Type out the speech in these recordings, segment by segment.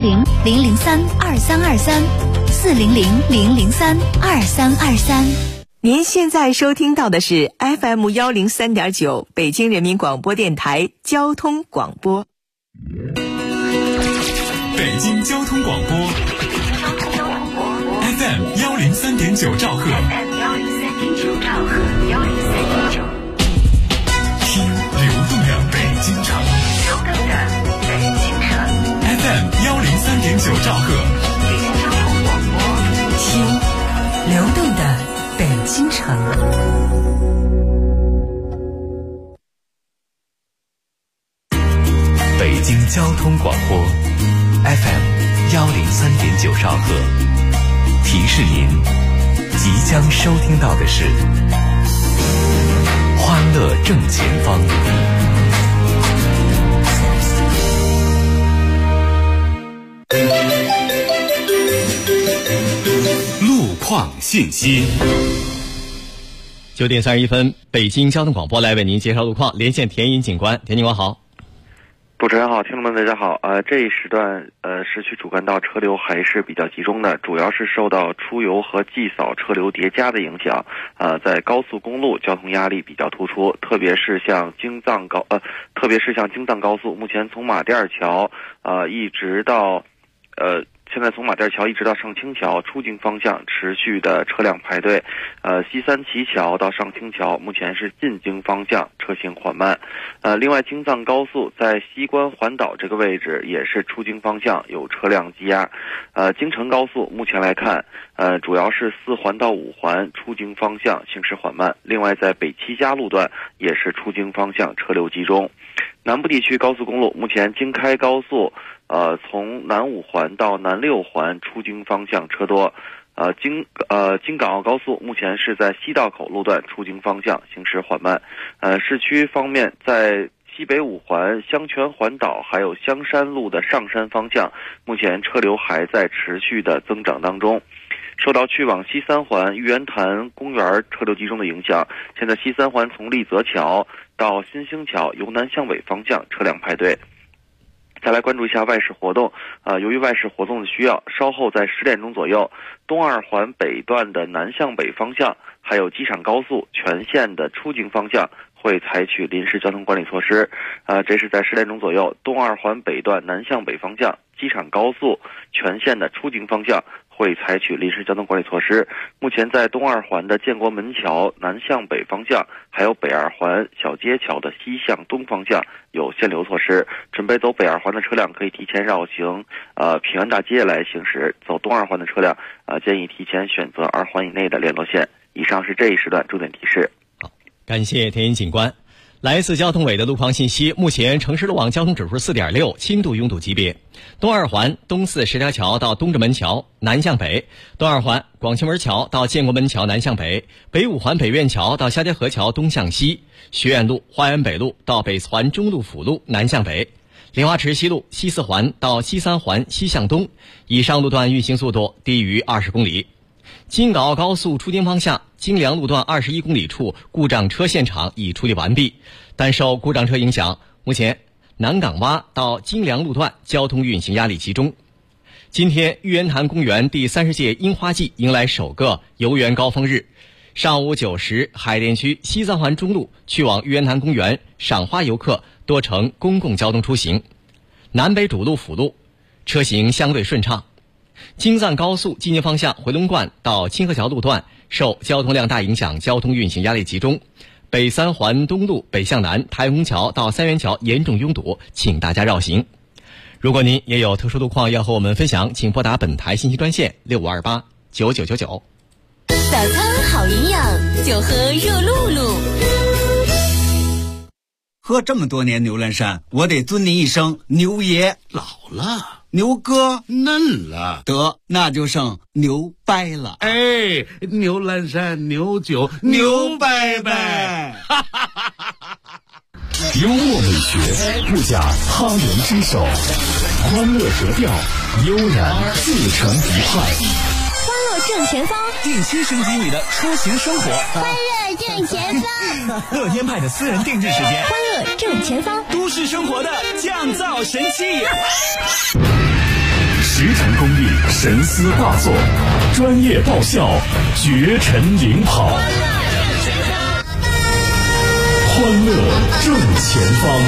400-003-2323，400-003-2323。 您现在收听到的是 FM103.9 北京人民广播电台交通广播。 北京交通广播 FM103.9 兆赫，听流动的北京城FM103.9 兆赫， 听流动的北京城。 北京交通广播 FM103.9 兆赫，提示您即将收听到的是欢乐正前方。路况信息。 9点31分，北京交通广播来为您介绍路况，连线田引警官。田警官好。 主持人好，听众们大家好。这一时段市区主干道车流还是比较集中的，主要是受到出游和祭扫车流叠加的影响。在高速公路交通压力比较突出，特别是像京藏高速，目前从马甸桥一直到现在从马甸桥一直到上清桥出京方向持续的车辆排队，西三旗桥到上清桥目前是进京方向车行缓慢。另外京藏高速在西关环岛这个位置也是出京方向有车辆积压。京承高速目前来看，主要是4环到5环出京方向行驶缓慢。另外在北七家路段也是出京方向车流集中。南部地区高速公路目前京开高速从南5环到南6环出京方向车多。京港澳高速目前是在西道口路段出京方向行驶缓慢。市区方面，在西北5环、香泉环岛还有香山路的上山方向，目前车流还在持续的增长当中。受到去往西3环玉渊潭公园车流集中的影响，现在西3环从立泽桥到新兴桥由南向北方向车辆排队。再来关注一下外事活动。由于外事活动的需要，稍后在10点钟左右，东2环北段的南向北方向，还有机场高速全线的出京方向会采取临时交通管理措施。这是在10点钟左右，东2环北段南向北方向，机场高速全线的出京方向会采取临时交通管理措施。目前在东2环的建国门桥南向北方向，还有北2环小街桥的西向东方向有限流措施。准备走北2环的车辆可以提前绕行平安大街来行驶，走东2环的车辆建议提前选择2环以内的联络线。以上是这一时段重点提示。 好，感谢田引警官。来自交通委的路况信息，目前城市路网交通指数 4.6， 轻度拥堵级别。东2环东四石家桥到东直门桥南向北，东2环广渠门桥到建国门桥南向北，北5环北苑桥到夏街河桥东向西，学院路花园北路到北四环中路辅路南向北，莲花池西路西4环到西3环西向东，以上路段运行速度低于20公里。京港澳高速出京方向京良路段21公里处故障车现场已处理完毕，但受故障车影响，目前南港洼到京良路段交通运行压力集中。今天玉渊潭公园第30届樱花季迎来首个游园高峰日，上午9时，海淀区西3环中路去往玉渊潭公园赏花游客多乘公共交通出行，南北主路辅路车行相对顺畅。京藏高速进京方向回龙观到清河桥路段受交通量大影响，交通运行压力集中。北3环东路北向南台虹桥到三元桥严重拥堵，请大家绕行。如果您也有特殊路况要和我们分享，请拨打本台信息专线6528-9999。 早餐好营养，就喝热露露。 喝这么多年牛栏山，我得尊您一声牛爷。 老了， 牛哥嫩了， 得那就剩牛掰了。 哎，牛栏山牛酒牛掰掰， 幽默美学，不假他人之手，欢乐格调，悠然自成一派。 欢乐正前方， 定期升级你的出行生活。 欢乐正前方， 乐天派的私人定制时间。 欢乐正前方， 都市生活的降噪神器。 神思大作，专业爆笑，绝尘领跑，欢乐正前方。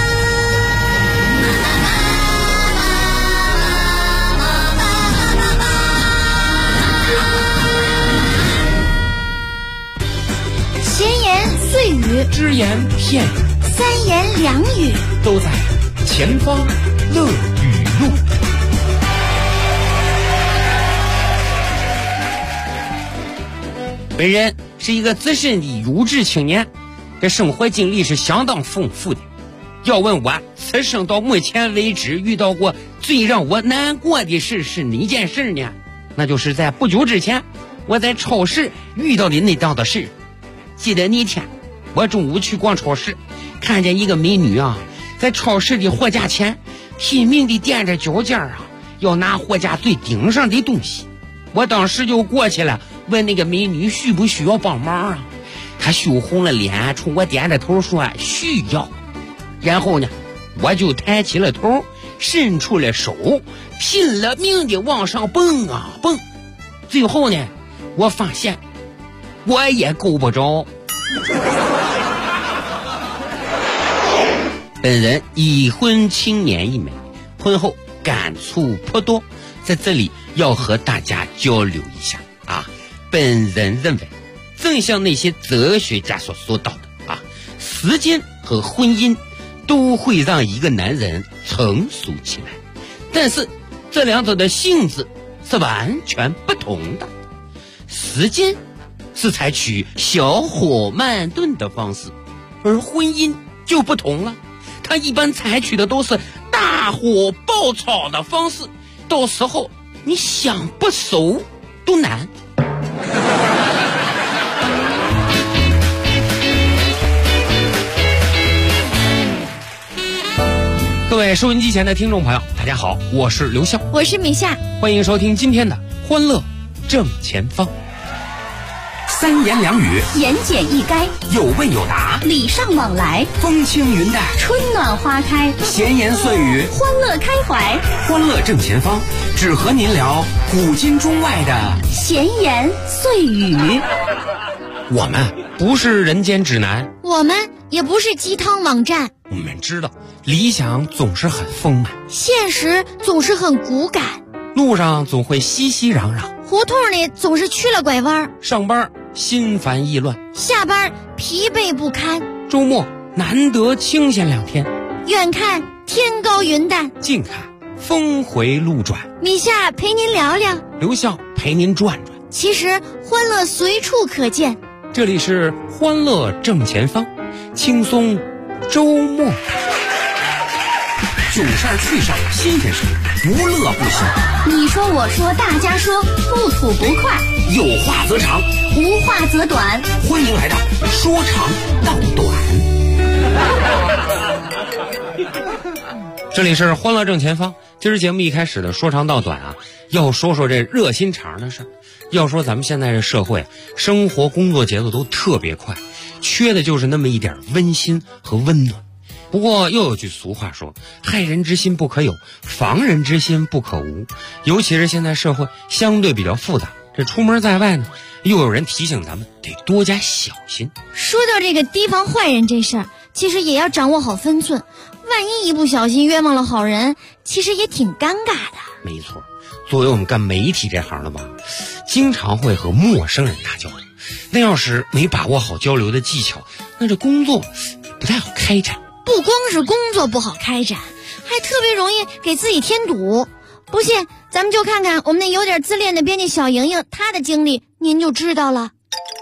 闲言碎语， 只言片语， 三言两语， 都在前方乐语录。本人是一个资深的优质青年，这生活经历是相当丰富的。要问我此生到目前为止遇到过最让我难过的事是哪件事呢？那就是在不久之前我在超市遇到的那档子事。记得那天我中午去逛超市，看见一个美女啊，在超市的货架前拼命地踮着脚尖啊，要拿货架最顶上的东西。我当时就过去了，问那个美女需不需要帮忙啊？她羞红了脸，冲我点着头说需要。然后呢，我就抬起了头，伸出了手，拼了命地往上蹦啊蹦。最后呢，我发现我也够不着。本人已婚青年一枚，婚后感触颇多，在这里要和大家交流一下啊。本人认为，正像那些哲学家所说到的啊，时间和婚姻都会让一个男人成熟起来，但是这两者的性质是完全不同的。时间是采取小火慢炖的方式，而婚姻就不同了，它一般采取的都是大火爆炒的方式，到时候你想不熟都难。各位收音机前的听众朋友，大家好，我是刘笑， 我是米夏， 欢迎收听今天的欢乐正前方。三言两语， 言简意赅， 有问有答， 礼尚往来， 风轻云淡， 春暖花开， 闲言碎语， 欢乐开怀， 欢乐正前方，只和您聊古今中外的闲言碎语。 我们不是人间指南， 我们也不是鸡汤网站， 我们知道理想总是很丰满， 现实总是很骨感， 路上总会熙熙攘攘， 胡同里总是曲了拐弯， 上班心烦意乱， 下班疲惫不堪， 周末难得清闲2天， 远看天高云淡， 近看峰回路转。 米夏陪您聊聊， 刘笑陪您转转。 其实欢乐随处可见， 这里是欢乐正前方，轻松周末。囧事儿趣事儿新鲜事儿，不乐不行。 你说我说大家说，不吐不快， 有话则长， 无话则短。 欢迎来到说长道短。这里是欢乐正前方。今儿节目一开始的说长道短啊，要说说这热心肠的事儿。要说咱们现在这社会，生活工作节奏都特别快，缺的就是那么一点温馨和温暖。不过又有句俗话说，害人之心不可有，防人之心不可无。尤其是现在社会相对比较复杂，这出门在外呢，又有人提醒咱们得多加小心。 说到这个提防坏人这事儿，其实也要掌握好分寸，万一一不小心冤枉了好人，其实也挺尴尬的。 没错，作为我们干媒体这行的吧，经常会和陌生人打交道，那要是没把握好交流的技巧，那这工作不太好开展。 不光是工作不好开展，还特别容易给自己添堵。不信咱们就看看我们那有点自恋的编辑小莹莹她的经历，您就知道了。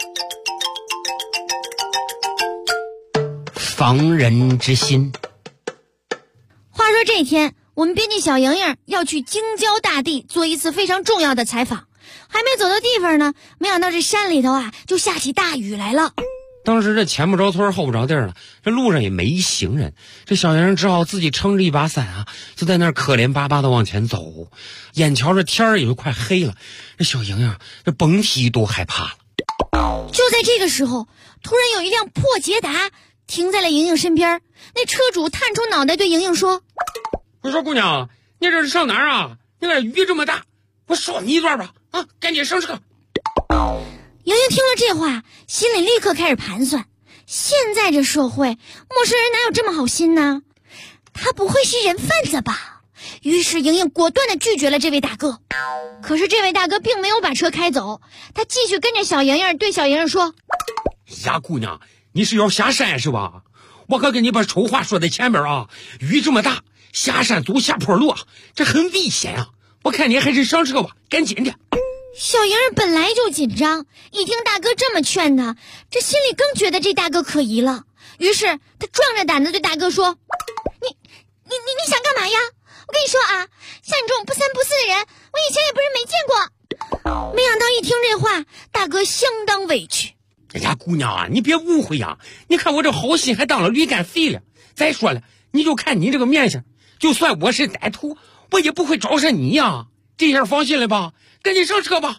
防人之心。 话说这天，我们编辑小莹莹要去京郊大地做一次非常重要的采访，还没走到地方呢，没想到这山里头啊就下起大雨来了。 当时这前不着村后不着地了，这路上也没行人，这小莹只好自己撑着一把伞啊，就在那儿可怜巴巴的往前走。眼瞧着天儿也就快黑了，这小莹这甭提多害怕了。 就在这个时候，突然有一辆破捷达停在了莹莹身边，那车主探出脑袋对莹莹说：“ 我说姑娘，你这是上哪儿啊？你看雨这么大， 我捎你一段吧，啊，赶紧上车。 莹莹听了这话，心里立刻开始盘算，现在这社会，陌生人哪有这么好心呢？他不会是人贩子吧？于是莹莹果断地拒绝了这位大哥。可是这位大哥并没有把车开走，他继续跟着小莹莹，对小莹莹说： 呀，姑娘，你是要下山是吧？我可跟你把丑话说在前面啊，雨这么大，下山走下坡路，这很危险啊！我看你还是上车吧，赶紧的。 小莹儿本来就紧张，一听大哥这么劝她，这心里更觉得这大哥可疑了。于是她壮着胆子对大哥说：你想干嘛呀？我跟你说啊，像你这种不三不四的人，我以前也不是没见过。没想到一听这话，大哥相当委屈。 哎呀，姑娘啊，你别误会呀！你看我这好心还当了驴肝肺了。再说了，你就看你这个面相，就算我是歹徒，我也不会招上你呀。这下放心了吧？赶紧上车吧。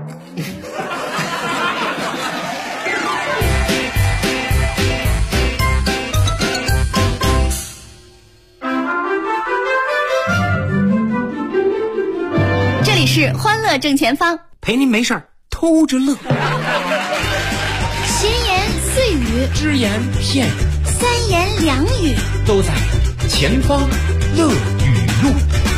这里是欢乐正前方， 陪您没事儿偷着乐。 闲言碎语， 只言片语， 三言两语， 都在前方乐语录。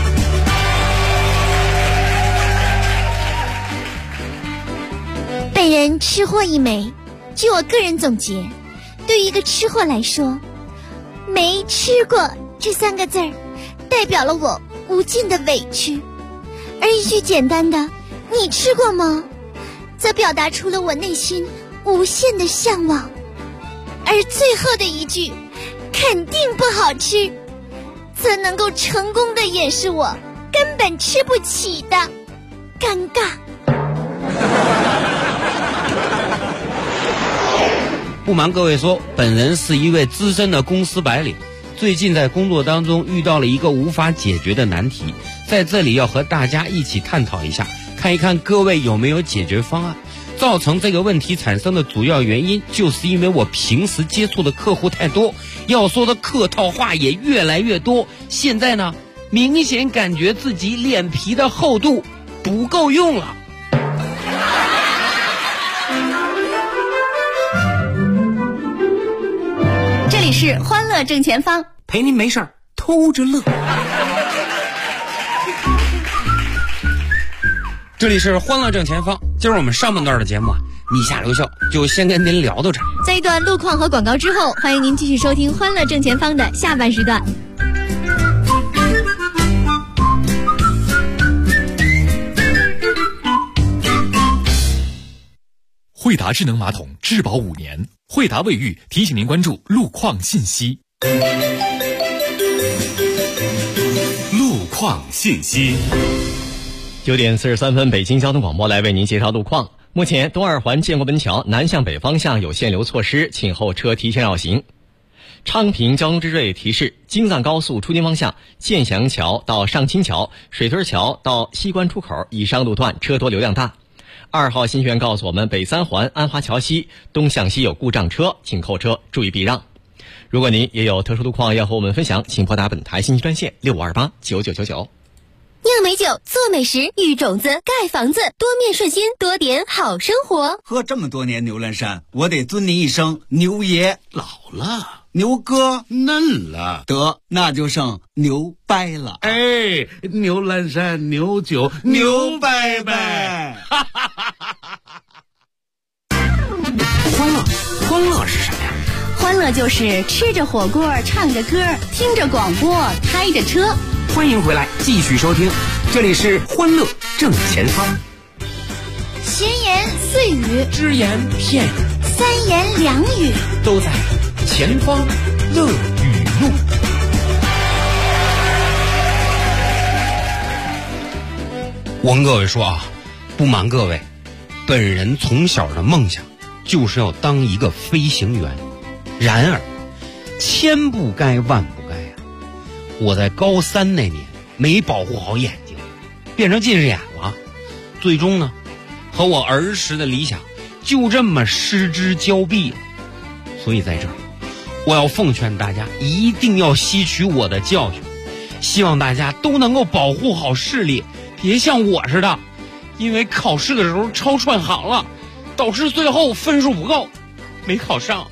本人吃货一枚，据我个人总结，对于一个吃货来说，没吃过这3个字儿代表了我无尽的委屈，而一句简单的你吃过吗则表达出了我内心无限的向往，而最后的一句肯定不好吃则能够成功的掩饰我根本吃不起的尴尬。 不瞒各位说，本人是一位资深的公司白领，最近在工作当中遇到了一个无法解决的难题，在这里要和大家一起探讨一下，看一看各位有没有解决方案。造成这个问题产生的主要原因，就是因为我平时接触的客户太多，要说的客套话也越来越多，现在呢，明显感觉自己脸皮的厚度不够用了。 这里是欢乐正前方， 陪您没事儿偷着乐。 这里是欢乐正前方，今儿我们上半段的节目啊，你下留笑就先跟您聊到这儿。 在一段路况和广告之后，欢迎您继续收听欢乐正前方的下半时段。 惠达智能马桶质保5年，惠达卫浴提醒您关注路况信息。路况信息。 9点43分，北京交通广播来为您介绍路况。目前东二环建国门桥南向北方向有限流措施，请后车提前绕行。昌平交通之瑞提示，京藏高速出京方向建祥桥到上清桥、水墩桥到西关出口以上路段车多流量大。2号新学员告诉我们，北3环安华桥西东向西有故障车，请后车注意避让。如果您也有特殊路况要和我们分享，请拨打本台信息专线65289999。 酿美酒，做美食，育种子，盖房子，多面顺心，多点好生活。 喝这么多年牛栏山，我得尊你一声牛爷。 老了， 牛哥嫩了， 得那就剩牛掰了。 哎，牛栏山牛酒牛掰掰。 欢乐是什么呀？ 欢乐就是吃着火锅，唱着歌，听着广播，开着车。 欢迎回来，继续收听，这里是欢乐正前方。 闲言碎语， 只言片语， 三言两语， 都在前方乐语录。我跟各位说啊，不瞒各位，本人从小的梦想就是要当一个飞行员。然而，千不该万不该啊！我在高3那年没保护好眼睛，变成近视眼了。最终呢，和我儿时的理想就这么失之交臂了。所以在这儿，我要奉劝大家一定要吸取我的教训，希望大家都能够保护好视力， 别像我似的，因为考试的时候超串行了，导致最后分数不够，没考上。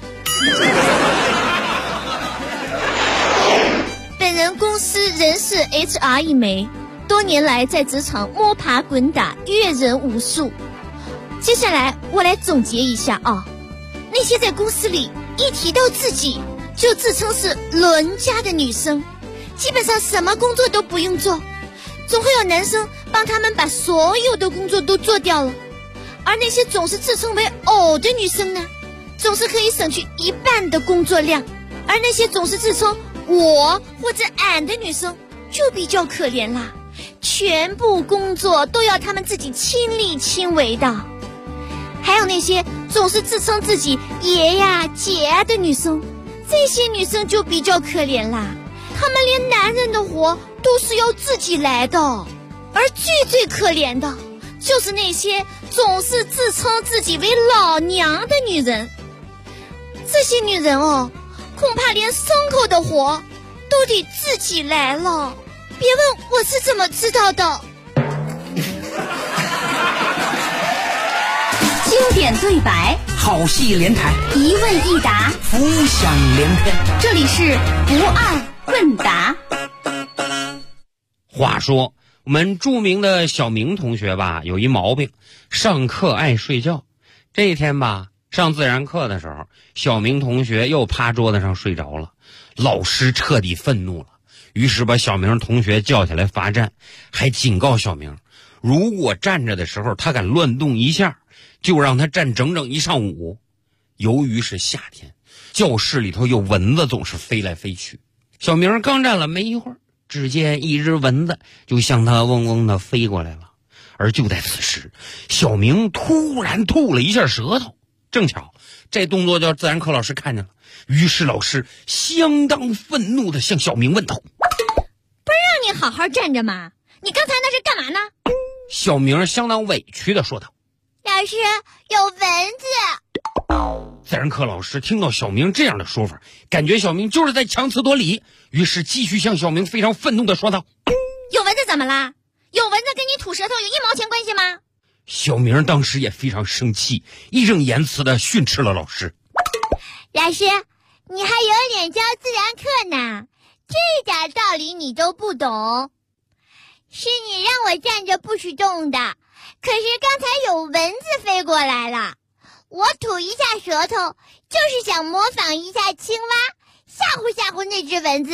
本人公司人事 HR 一枚，多年来在职场摸爬滚打，阅人无数。接下来我来总结一下啊，那些在公司里一提到自己就自称是伦家的女生，基本上什么工作都不用做，总会有男生帮他们把所有的工作都做掉了。而那些总是自称为偶的女生呢，总是可以省去一半的工作量。而那些总是自称我或者俺的女生就比较可怜啦，全部工作都要他们自己亲力亲为的。还有那些总是自称自己爷呀姐呀的女生，这些女生就比较可怜啦，她们连男人的活都是要自己来的。而最可怜的就是那些总是自称自己为老娘的女人，这些女人哦，恐怕连牲口的活都得自己来了。别问我是怎么知道的。 经典对白， 好戏连台， 一问一答， 浮想联翩。 这里是不二问答。 话说我们著名的小明同学吧，有一毛病，上课爱睡觉。这一天吧，上自然课的时候，小明同学又趴桌子上睡着了，老师彻底愤怒了，于是把小明同学叫起来罚站，还警告小明，如果站着的时候他敢乱动一下，就让他站整整一上午。由于是夏天，教室里头有蚊子总是飞来飞去，小明刚站了没一会儿，只见一只蚊子就向他嗡嗡地飞过来了。而就在此时，小明突然吐了一下舌头，正巧这动作叫自然课老师看见了，于是老师相当愤怒地向小明问道： 不是让你好好站着吗？你刚才那是干嘛呢？ 小明相当委屈地说道： 老师，有蚊子。 自然课老师听到小明这样的说法，感觉小明就是在强词夺理，于是继续向小明非常愤怒地说道： 有蚊子怎么啦？有蚊子跟你吐舌头有一毛钱关系吗？ 小明当时也非常生气，义正言辞地训斥了老师： 老师，你还有脸教自然课呢？这点道理你都不懂。是你让我站着不许动的，可是刚才有蚊子飞过来了，我吐一下舌头就是想模仿一下青蛙，吓唬吓唬那只蚊子。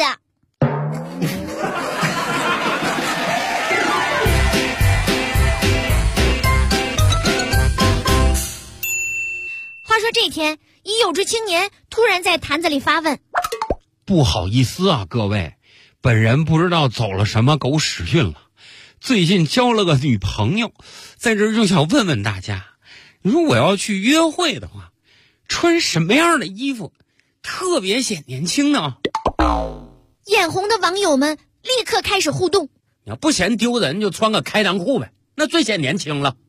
话说这天，一有志青年突然在坛子里发问： 不好意思啊，各位，本人不知道走了什么狗屎运了，最近交了个女朋友，在这儿就想问问大家，如果要去约会的话，穿什么样的衣服特别显年轻呢？ 眼红的网友们立刻开始互动。 你要不嫌丢人就穿个开裆裤呗，那最显年轻了。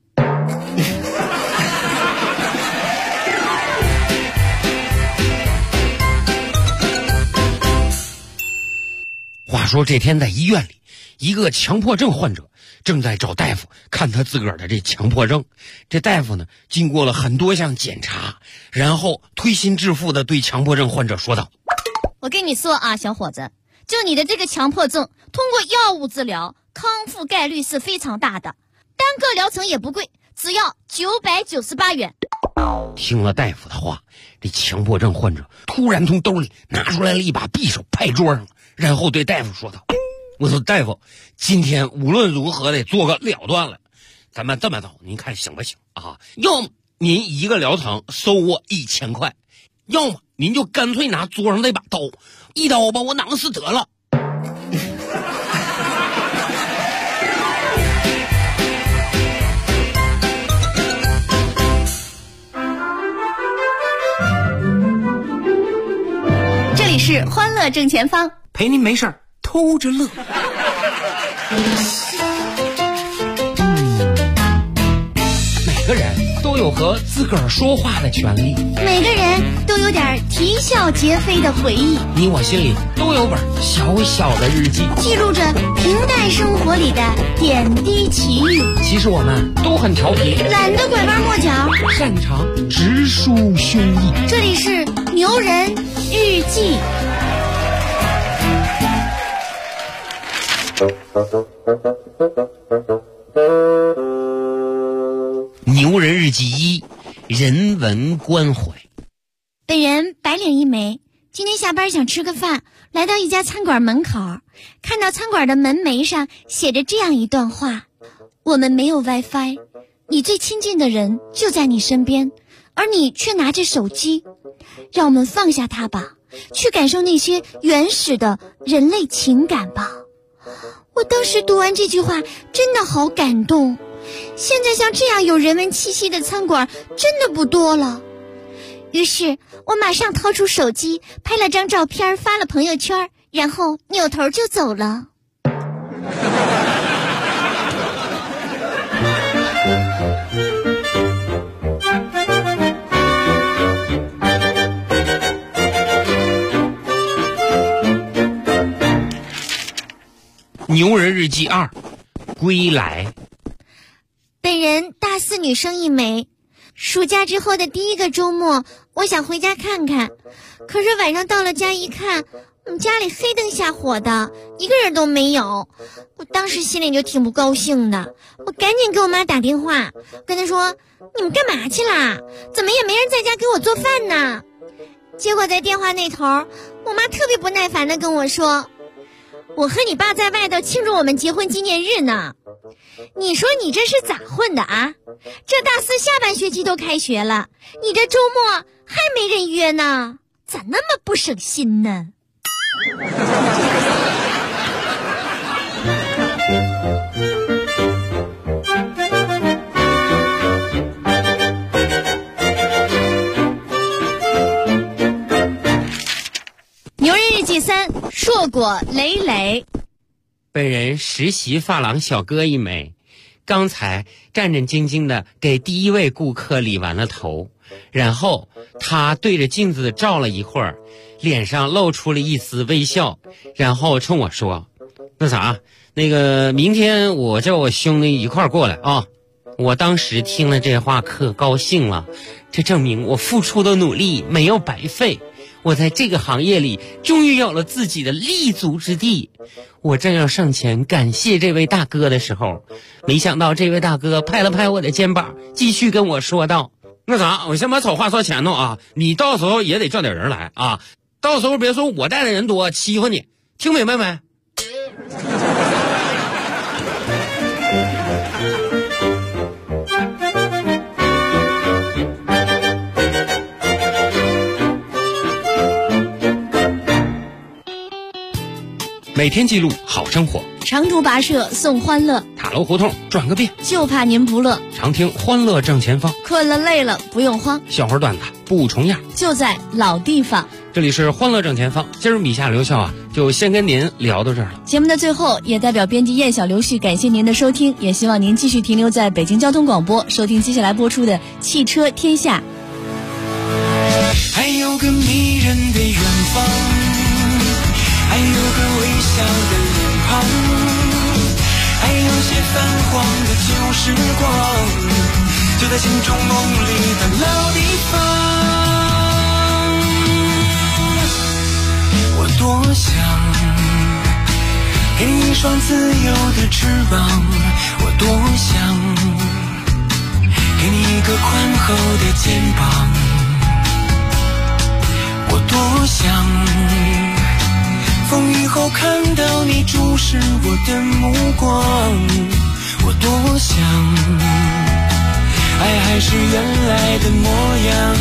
话说这天在医院里，一个强迫症患者正在找大夫看他自个儿的这强迫症。这大夫呢，经过了很多项检查，然后推心置腹地对强迫症患者说道： 我跟你说啊，小伙子，就你的这个强迫症，通过药物治疗，康复概率是非常大的，单个疗程也不贵，只要998元。 听了大夫的话，这强迫症患者突然从兜里拿出来了一把匕首，拍桌上了，然后对大夫说道：我说大夫，今天无论如何得做个了断了，咱们这么走，您看行不行啊？要么您一个疗程收我1000块，要么您就干脆拿桌上那把刀，一刀把我囊死得了。 这里是欢乐正前方， 陪您没事偷着乐。 每个人都都有和自个儿说话的权利。 每个人都有点啼笑皆非的回忆， 你我心里都有本小小的日记， 记录着平淡生活里的点滴奇遇。 其实我们都很调皮， 懒得拐弯抹角， 擅长直抒胸臆。 这里是牛人日记。 牛人日记1，人文关怀。 本人白领一枚，今天下班想吃个饭，来到一家餐馆门口，看到餐馆的门楣上写着这样一段话：我们没有 WiFi， 你最亲近的人就在你身边，而你却拿着手机。让我们放下它吧，去感受那些原始的人类情感吧。我当时读完这句话真的好感动，现在像这样有人文气息的餐馆真的不多了。于是我马上掏出手机拍了张照片发了朋友圈，然后扭头就走了。 牛人日记2，归来。 本人大4女生一枚，暑假之后的第一个周末，我想回家看看，可是晚上到了家一看，我们家里黑灯瞎火的，一个人都没有。我当时心里就挺不高兴的，我赶紧给我妈打电话，跟她说：“你们干嘛去啦？怎么也没人在家给我做饭呢？”结果在电话那头，我妈特别不耐烦地跟我说：“我和你爸在外头庆祝我们结婚纪念日呢。你说你这是咋混的啊？这大4下半学期都开学了，你这周末还没人约呢，咋那么不省心呢？”牛人日记3，硕果累累。 本人实习发廊小哥一枚，刚才战战兢兢地给第一位顾客理完了头，然后他对着镜子照了一会儿，脸上露出了一丝微笑，然后冲我说：“那啥，明天我叫我兄弟一块儿过来啊。”我当时听了这话可高兴了，这证明我付出的努力没有白费，我在这个行业里终于有了自己的立足之地。我正要上前感谢这位大哥的时候，没想到这位大哥拍了拍我的肩膀，继续跟我说道：“那啥，我先把丑话说前头啊，你到时候也得叫点人来啊，到时候别说我带的人多欺负你，听明白没？”每天记录好生活， 长途跋涉送欢乐， 塔楼胡同转个遍， 就怕您不乐。 常听欢乐正前方， 困了累了不用慌， 笑话段子不重样， 就在老地方。 这里是欢乐正前方，今儿米夏刘笑啊，就先跟您聊到这儿了。 节目的最后，也代表编辑燕小刘旭感谢您的收听，也希望您继续停留在北京交通广播，收听接下来播出的《汽车天下》。 还有个迷人的远方，还有个微笑的脸庞，还有些泛黄的旧时光，就在心中梦里的老地方。我多想给你一双自由的翅膀，我多想给你一个宽厚的肩膀，我多想风雨后看到你注视我的目光，我多想爱还是原来的模样，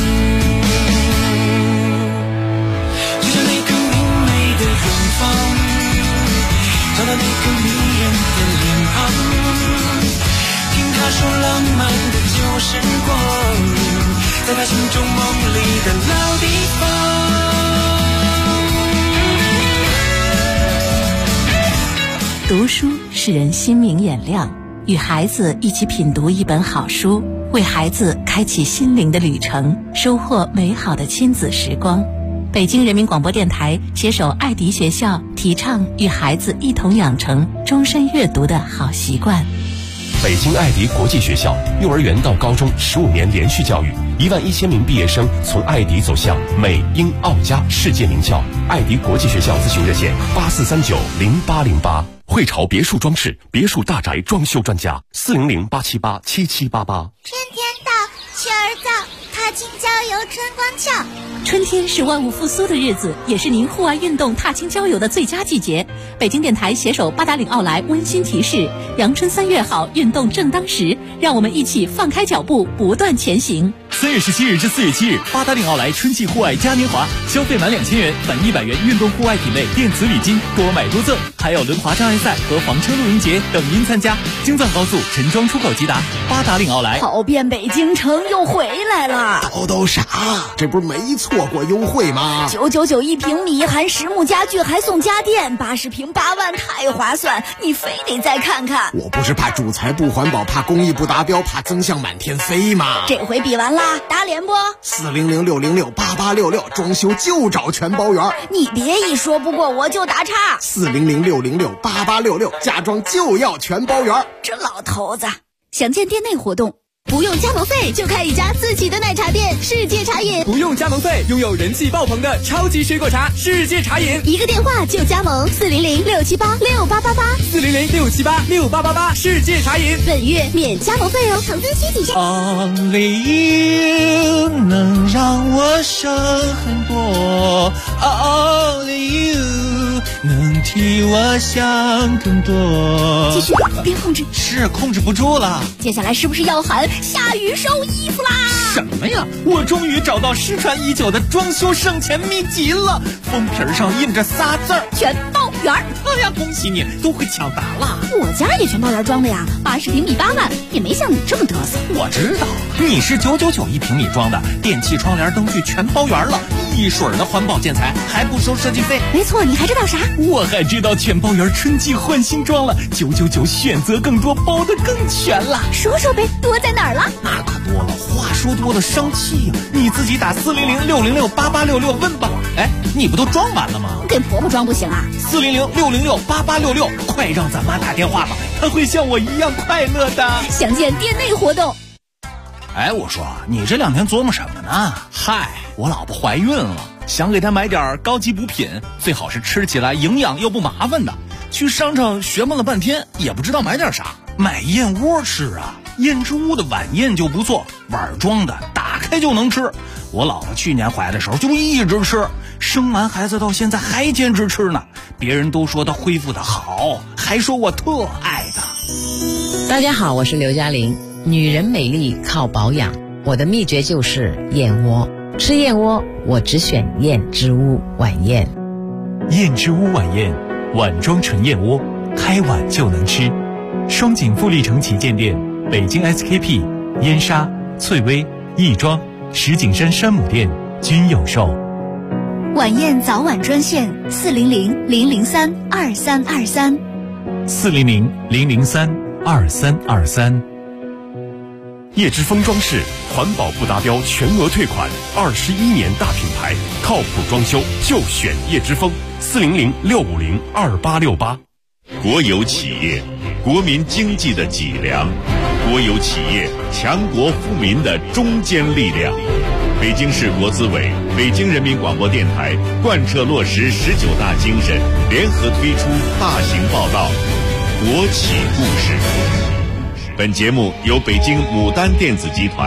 就像那个明媚的远方，找到那个迷人的脸庞，听他说浪漫的旧时光，在他心中梦里的老地方。 读书使人心明眼亮， 与孩子一起品读一本好书，为孩子开启心灵的旅程，收获美好的亲子时光。北京人民广播电台携手爱迪学校，提倡与孩子一同养成终身阅读的好习惯。 北京爱迪国际学校幼儿园到高中15年连续教育，11000名毕业生从爱迪走向美英澳加世界名校。爱迪国际学校咨询热线84390808。汇潮别墅装饰，别墅大宅装修专家，400-878-7788。 春天到，雀儿造，踏青郊游春光俏。 春天是万物复苏的日子，也是您户外运动踏青郊游的最佳季节。北京电台携手八达岭奥莱温馨提示：阳春3月好，运动正当时，让我们一起放开脚步，不断前行。 3月17日至4月7日，八达岭奥莱春季户外嘉年华，消费满2000元返100元运动户外品类电子礼金，多买多赠，还有轮滑障碍赛和房车露营节等您参加。京藏高速陈庄出口直达，八达岭奥莱。 跑遍北京城又回来了。 叨啥？这不是没错过优惠吗 ？999一平米，含实木家具还送家电，80平8万，太划算！你非得再看看。 我不是怕主材不环保，怕工艺不达标，怕增项满天飞吗？ 这回比完啦，打脸不 ？400-606-8866，装修就找全包圆。 你别一说不过我就打岔。 400-606-8866，家装就要全包圆。 这老头子，详见店内活动。不用加盟费就开一家自己的奶茶店，世界茶饮。 不用加盟费，拥有人气爆棚的超级水果茶，世界茶饮。 一个电话就加盟，400-678-6888，400-678-6888， 世界茶饮。 本月免加盟费哦，成分需体现。 Only you 能让我省很多 ，Only you 能替我想更多。 继续，别控制。 是控制不住了。 接下来是不是要喊下雨收衣服啦？ 什么呀？我终于找到失传已久的装修省钱秘籍了，封皮上印着仨字儿： 全包圆。 哎呀，恭喜你，都会抢答了。 我家也全包圆装的呀，80平米8万，也没像你这么嘚瑟。 我知道，你是999一平米装的，电器、窗帘、灯具全包圆了，一水儿的环保建材，还不收设计费。 没错，你还知道啥？ 我还知道全包圆春季换新装了，999选择更多，包得更全了。 说说呗，多在哪儿了？ 那可多了，话说多了伤气呀。你自己打400-606-8866问吧。哎，你不都装完了吗？ 给婆婆装不行啊 ？400-606-8866，快让咱妈打电话吧，她会像我一样快乐的。 详见店内活动。 哎，我说你这2天琢磨什么呢？嗨，我老婆怀孕了，想给她买点高级补品，最好是吃起来营养又不麻烦的。去商场学问了半天，也不知道买点啥。买燕窝吃啊，燕之屋的晚宴就不错，碗装的，打开就能吃。我老婆去年怀的时候就一直吃，生完孩子到现在还坚持吃呢。别人都说她恢复的好，还说我特爱她。 大家好，我是刘嘉玲。女人美丽靠保养，我的秘诀就是燕窝。吃燕窝，我只选燕之屋晚宴。 燕之屋晚宴，碗装纯燕窝，开碗就能吃。双井富力城旗舰店、北京 SKP、燕莎、翠微、亦庄、石景山山姆店均有售。 晚宴早晚专线400-003-2323。 400-003-2323。 叶之峰装饰，环保不达标全额退款，21年大品牌，靠谱装修就选叶之峰。400-650-2868。 国有企业，国民经济的脊梁；国有企业，强国富民的中坚力量。北京市国资委、北京人民广播电台贯彻落实19大精神，联合推出大型报道《国企故事》。本节目由北京牡丹电子集团